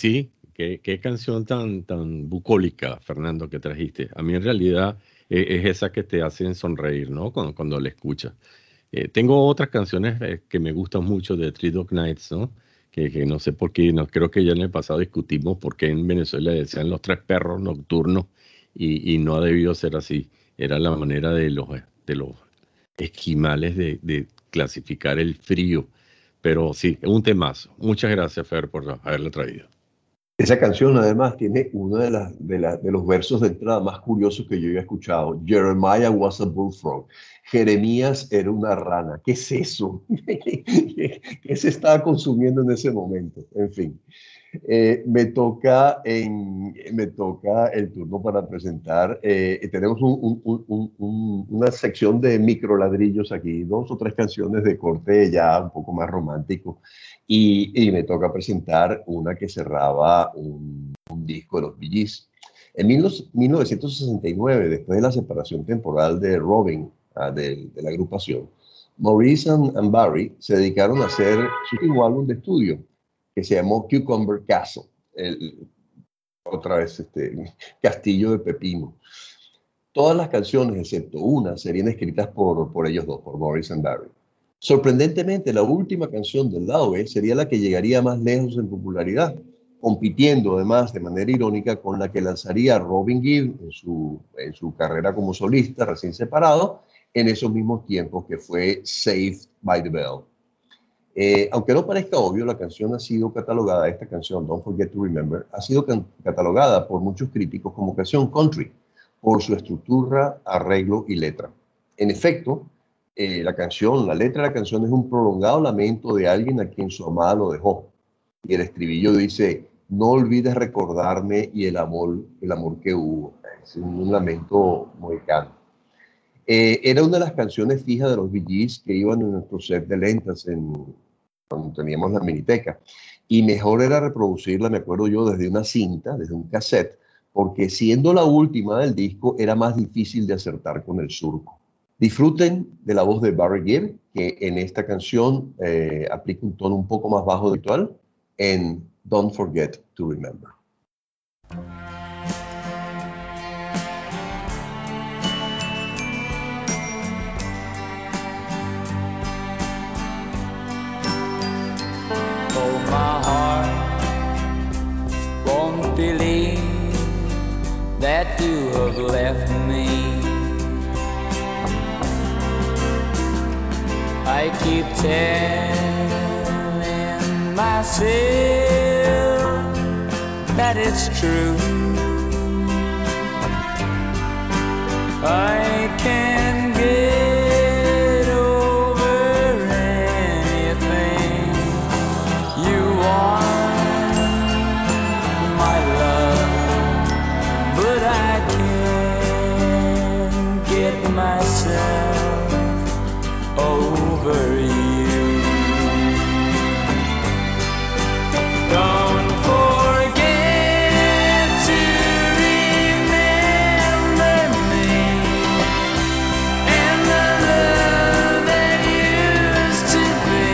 sí, qué, qué canción tan, tan bucólica, Fernando, que trajiste. A mí en realidad eh, es esa que te hacen sonreír, ¿no? Cuando, cuando la escuchas. Eh, tengo otras canciones eh, que me gustan mucho de Three Dog Nights, ¿no? Que, que no sé por qué, no, creo que ya en el pasado discutimos por qué en Venezuela decían los tres perros nocturnos y, y no ha debido ser así. Era la manera de los, de los esquimales de, de clasificar el frío. Pero sí, es un temazo. Muchas gracias, Fer, por haberla traído. Esa canción además tiene uno de, las, de, la, de los versos de entrada más curiosos que yo había escuchado. Jeremiah was a bullfrog. Jeremías era una rana. ¿Qué es eso? ¿Qué, qué se estaba consumiendo en ese momento? En fin. Eh, me, toca en, me toca el turno para presentar. Eh, tenemos un, un, un, un, una sección de microladrillos aquí, dos o tres canciones de corte ya un poco más romántico. Y, y me toca presentar una que cerraba un, un disco de los Bee Gees. En mil novecientos sesenta y nueve, después de la separación temporal de Robin, uh, de, de la agrupación, Maurice and, and Barry se dedicaron a hacer su último álbum de estudio, que se llamó Cucumber Castle, el, otra vez este, Castillo de Pepino. Todas las canciones, excepto una, serían escritas por, por ellos dos, por Maurice and Barry. Sorprendentemente, la última canción del lado B sería la que llegaría más lejos en popularidad, compitiendo además de manera irónica con la que lanzaría Robin Gibb en su, en su carrera como solista recién separado, en esos mismos tiempos, que fue Saved by the Bell. Eh, aunque no parezca obvio, la canción ha sido catalogada, esta canción, Don't Forget to Remember, ha sido can- catalogada por muchos críticos como canción country, por su estructura, arreglo y letra. En efecto, eh, la canción, la letra de la canción es un prolongado lamento de alguien a quien su amada lo dejó. Y el estribillo dice: no olvides recordarme y el amor, el amor que hubo. Es un, un lamento mohicano. Eh, era una de las canciones fijas de los Bee Gees que iban en nuestro set de lentas en, cuando teníamos la miniteca. Y mejor era reproducirla, me acuerdo yo, desde una cinta, desde un cassette, porque siendo la última del disco era más difícil de acertar con el surco. Disfruten de la voz de Barry Gibb, que en esta canción eh, aplica un tono un poco más bajo de habitual, en Don't Forget to Remember. Oh, my heart won't believe that you have left me. I keep telling myself that it's true. I can get over anything you want, my love, but I can't get myself over you. Don't forget to remember me and the love that used to be.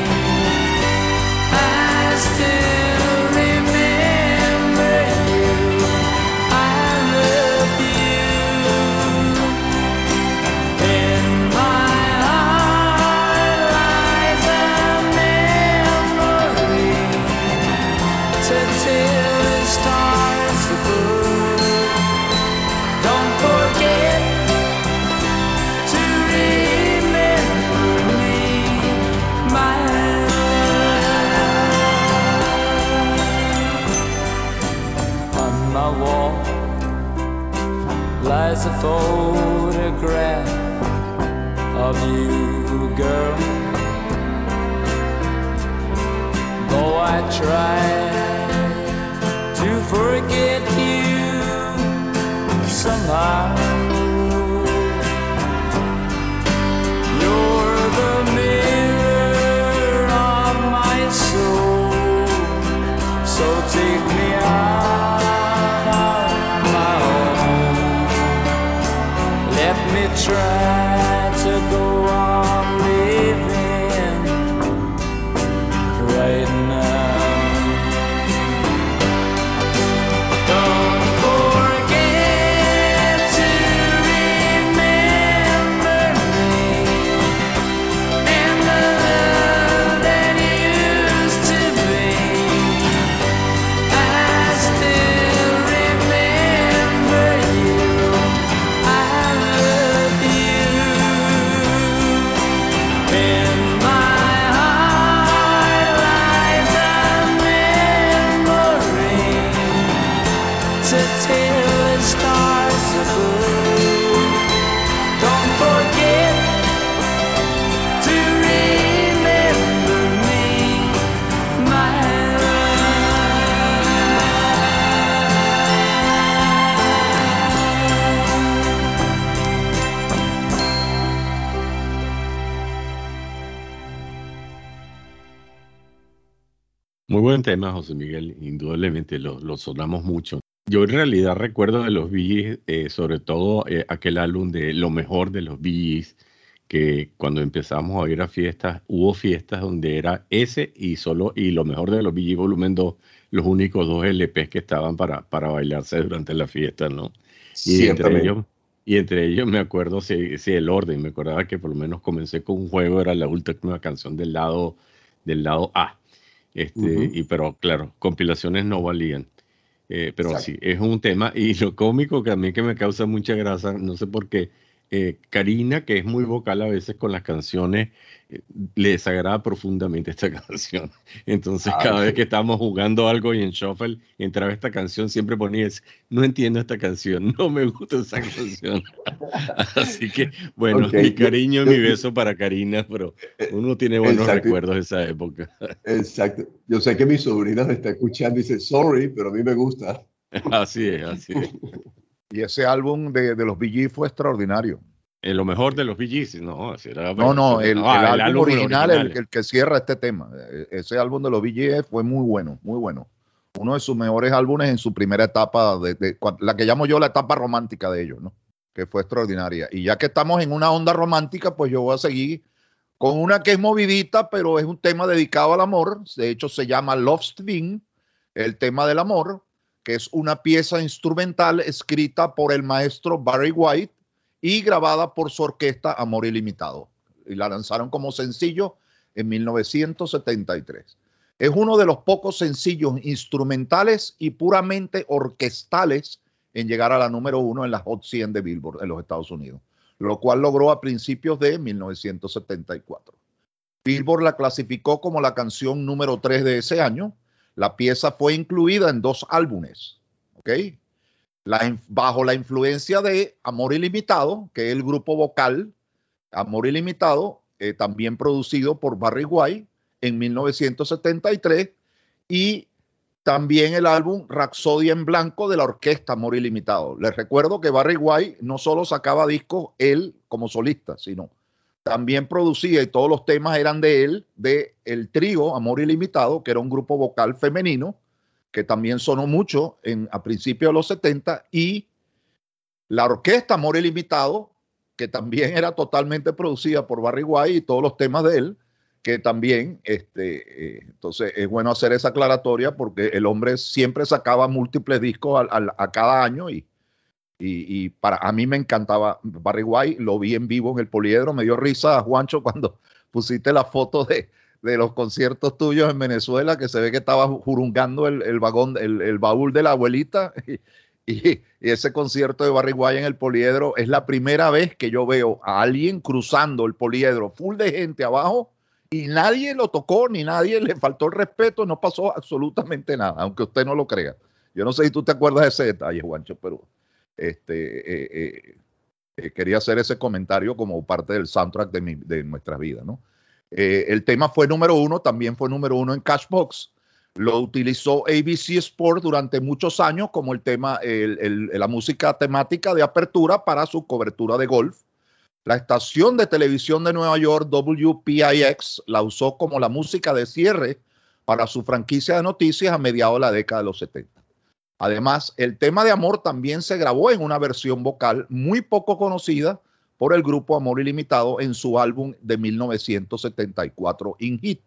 I still remember you. I love you. In my heart lies a memory to till the stars above. Don't forget to remember me, my love. On my wall lies a photograph of you, girl. Though I try to forget you somehow, you're the mirror of my soul. So take me out of my home. Let me try to go on living right now. winter till the stars above. Don't forget to remember me, my Muy buen tema, José Miguel. Indudablemente lo, lo sonamos mucho. Yo en realidad recuerdo de los Bee Gees, eh, sobre todo eh, aquel álbum de Lo Mejor de los Bee Gees, que cuando empezamos a ir a fiestas, hubo fiestas donde era ese y solo y Lo Mejor de los Bee Gees volumen dos, los únicos dos L Pes que estaban para, para bailarse durante la fiesta, ¿no? Y entre ellos, y entre ellos me acuerdo, si, si el orden, me acordaba que por lo menos comencé con un juego, era la última canción del lado, del lado A. Este, Ujú. y pero claro, compilaciones no valían. Eh, pero Exacto. sí, es un tema. Y lo cómico que a mí que me causa mucha gracia, no sé por qué, eh, Karina, que es muy vocal a veces con las canciones, eh, le desagrada profundamente esta canción. Entonces, Ah, cada vez que estábamos jugando algo y en Shuffle entraba esta canción, siempre ponía, ese, no entiendo esta canción, no me gusta esa canción. Así que, bueno, Ok, mi yo- cariño y yo- mi beso para Karina, pero uno tiene buenos Exacto. recuerdos de esa época. Exacto. Yo sé que mi sobrina me está escuchando y dice, sorry, pero a mí me gusta. Así es, así es. Y ese álbum de, de los Bee Gees fue extraordinario. Eh, lo mejor de los Bee Gees, no, así era, No, no, eso- el, ah, el álbum original, el, original. el que cierra este tema. Eh, Ese álbum de los Bee Gees fue muy bueno, muy bueno. Uno de sus mejores álbumes en su primera etapa, de, de- cua- la que llamo yo la etapa romántica de ellos, ¿no? Que fue extraordinaria. Y ya que estamos en una onda romántica, pues yo voy a seguir con una que es movidita, pero es un tema dedicado al amor. De hecho, se llama Love's Theme, el tema del amor, que es una pieza instrumental escrita por el maestro Barry White y grabada por su orquesta Amor Ilimitado. Y la lanzaron como sencillo en mil novecientos setenta y tres. Es uno de los pocos sencillos instrumentales y puramente orquestales en llegar a la número uno en la Hot cien de Billboard en los Estados Unidos, lo cual logró a principios de mil novecientos setenta y cuatro. Billboard la clasificó como la canción número tres de ese año. La pieza fue incluida en dos álbumes, ¿ok? La, bajo la influencia de Amor Ilimitado, que es el grupo vocal Amor Ilimitado, eh, también producido por Barry White en mil novecientos setenta y tres, y también el álbum Rhapsody en Blanco de la orquesta Amor Ilimitado. Les recuerdo que Barry White no solo sacaba discos él como solista, sino también producía, y todos los temas eran de él, de el trío Amor Ilimitado, que era un grupo vocal femenino, que también sonó mucho en, a principios de los setenta, y la orquesta Amor Ilimitado, que también era totalmente producida por Barry White y todos los temas de él, que también, este, eh, entonces es bueno hacer esa aclaratoria porque el hombre siempre sacaba múltiples discos a, a, a cada año y, y, y para a mí me encantaba Barry White, lo vi en vivo en el Poliedro, me dio risa, Juancho, cuando pusiste la foto de, de los conciertos tuyos en Venezuela, que se ve que estaba jurungando el, el vagón, el, el baúl de la abuelita, y, y, y ese concierto de Barry White en el Poliedro es la primera vez que yo veo a alguien cruzando el Poliedro, full de gente abajo, y nadie lo tocó, ni nadie le faltó el respeto, no pasó absolutamente nada, aunque usted no lo crea. Yo no sé si tú te acuerdas de ese detalle, Juancho, pero este, eh, eh, eh, quería hacer ese comentario como parte del soundtrack de, mi, de nuestras vidas, ¿no? Eh, el tema fue número uno, también fue número uno en Cashbox. Lo utilizó A B C Sport durante muchos años como el tema, el, el, la música temática de apertura para su cobertura de golf. La estación de televisión de Nueva York, W P I X, la usó como la música de cierre para su franquicia de noticias a mediados de la década de los setenta. Además, el tema de amor también se grabó en una versión vocal muy poco conocida por el grupo Amor Ilimitado en su álbum de mil novecientos setenta y cuatro, In Hit.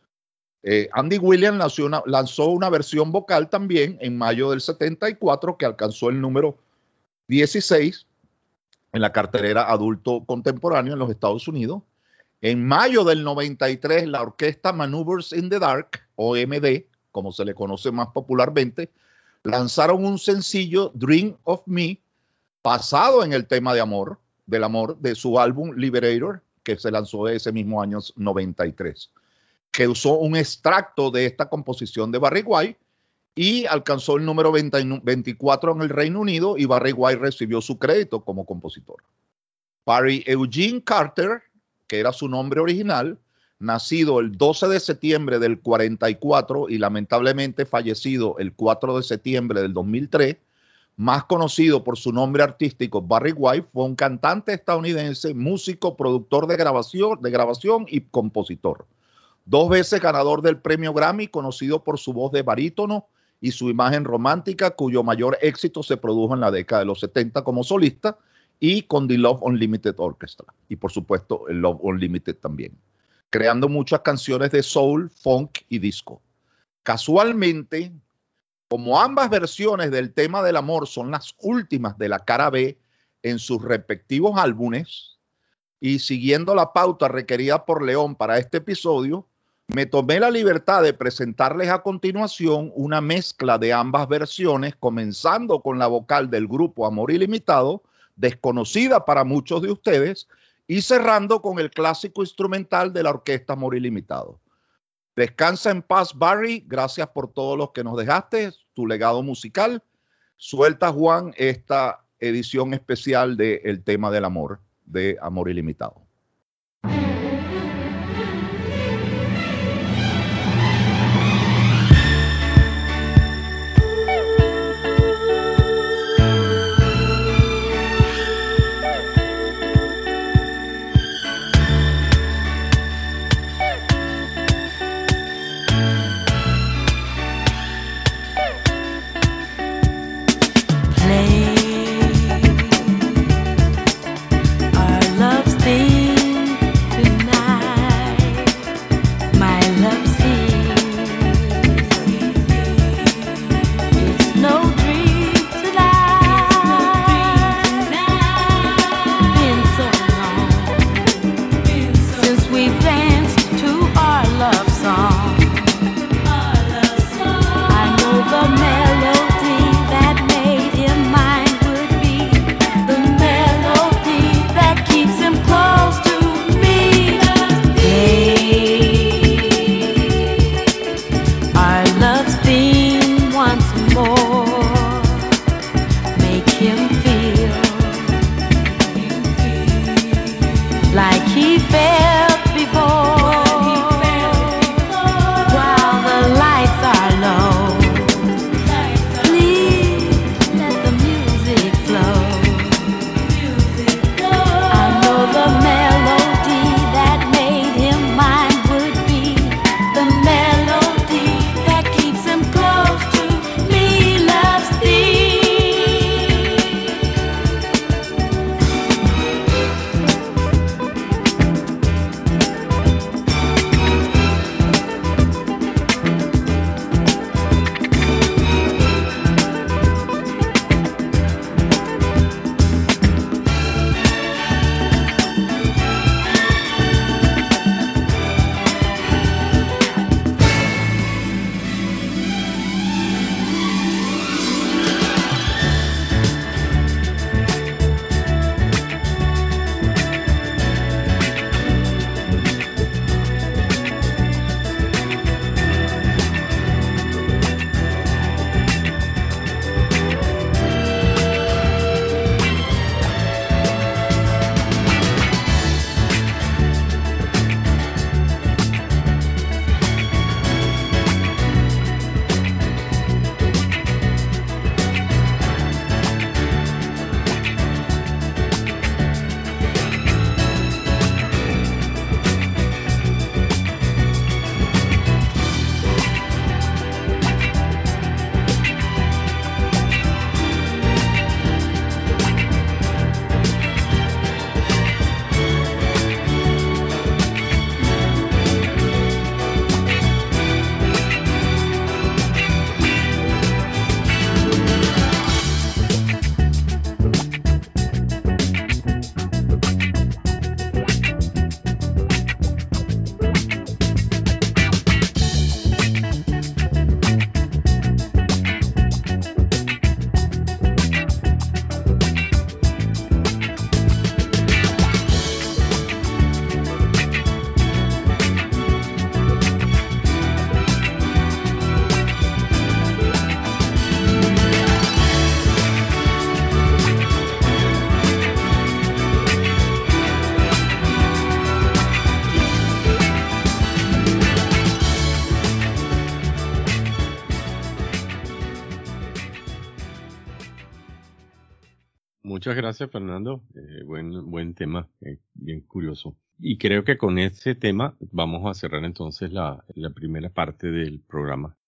Eh, Andy Williams lanzó una, lanzó una versión vocal también en mayo del setenta y cuatro que alcanzó el número dieciséis en la cartelera adulto contemporáneo en los Estados Unidos. En mayo del noventa y tres, la orquesta Maneuvers in the Dark, o M D, como se le conoce más popularmente, lanzaron un sencillo, Dream of Me, basado en el tema de amor, del amor de su álbum Liberator, que se lanzó ese mismo año noventa y tres, que usó un extracto de esta composición de Barry White y alcanzó el número veinticuatro en el Reino Unido y Barry White recibió su crédito como compositor. Barry Eugene Carter, que era su nombre original, nacido el doce de septiembre del cuarenta y cuatro y lamentablemente fallecido el cuatro de septiembre del dos mil tres, más conocido por su nombre artístico Barry White, fue un cantante estadounidense, músico, productor de grabación, de grabación y compositor. Dos veces ganador del premio Grammy, conocido por su voz de barítono y su imagen romántica, cuyo mayor éxito se produjo en la década de los setenta como solista y con The Love Unlimited Orchestra. Y por supuesto el Love Unlimited también, creando muchas canciones de soul, funk y disco. Casualmente, como ambas versiones del tema del amor son las últimas de la cara B en sus respectivos álbumes, y siguiendo la pauta requerida por León para este episodio, me tomé la libertad de presentarles a continuación una mezcla de ambas versiones, comenzando con la vocal del grupo Amor Ilimitado, desconocida para muchos de ustedes, y cerrando con el clásico instrumental de la orquesta Amor Ilimitado. Descansa en paz, Barry. Gracias por todo lo que nos dejaste, tu legado musical. Suelta, Juan, esta edición especial de El tema del amor, de Amor Ilimitado. Our love's been Muchas gracias, Fernando. Eh, buen, buen tema, eh, bien curioso. Y creo que con ese tema vamos a cerrar entonces la, la primera parte del programa.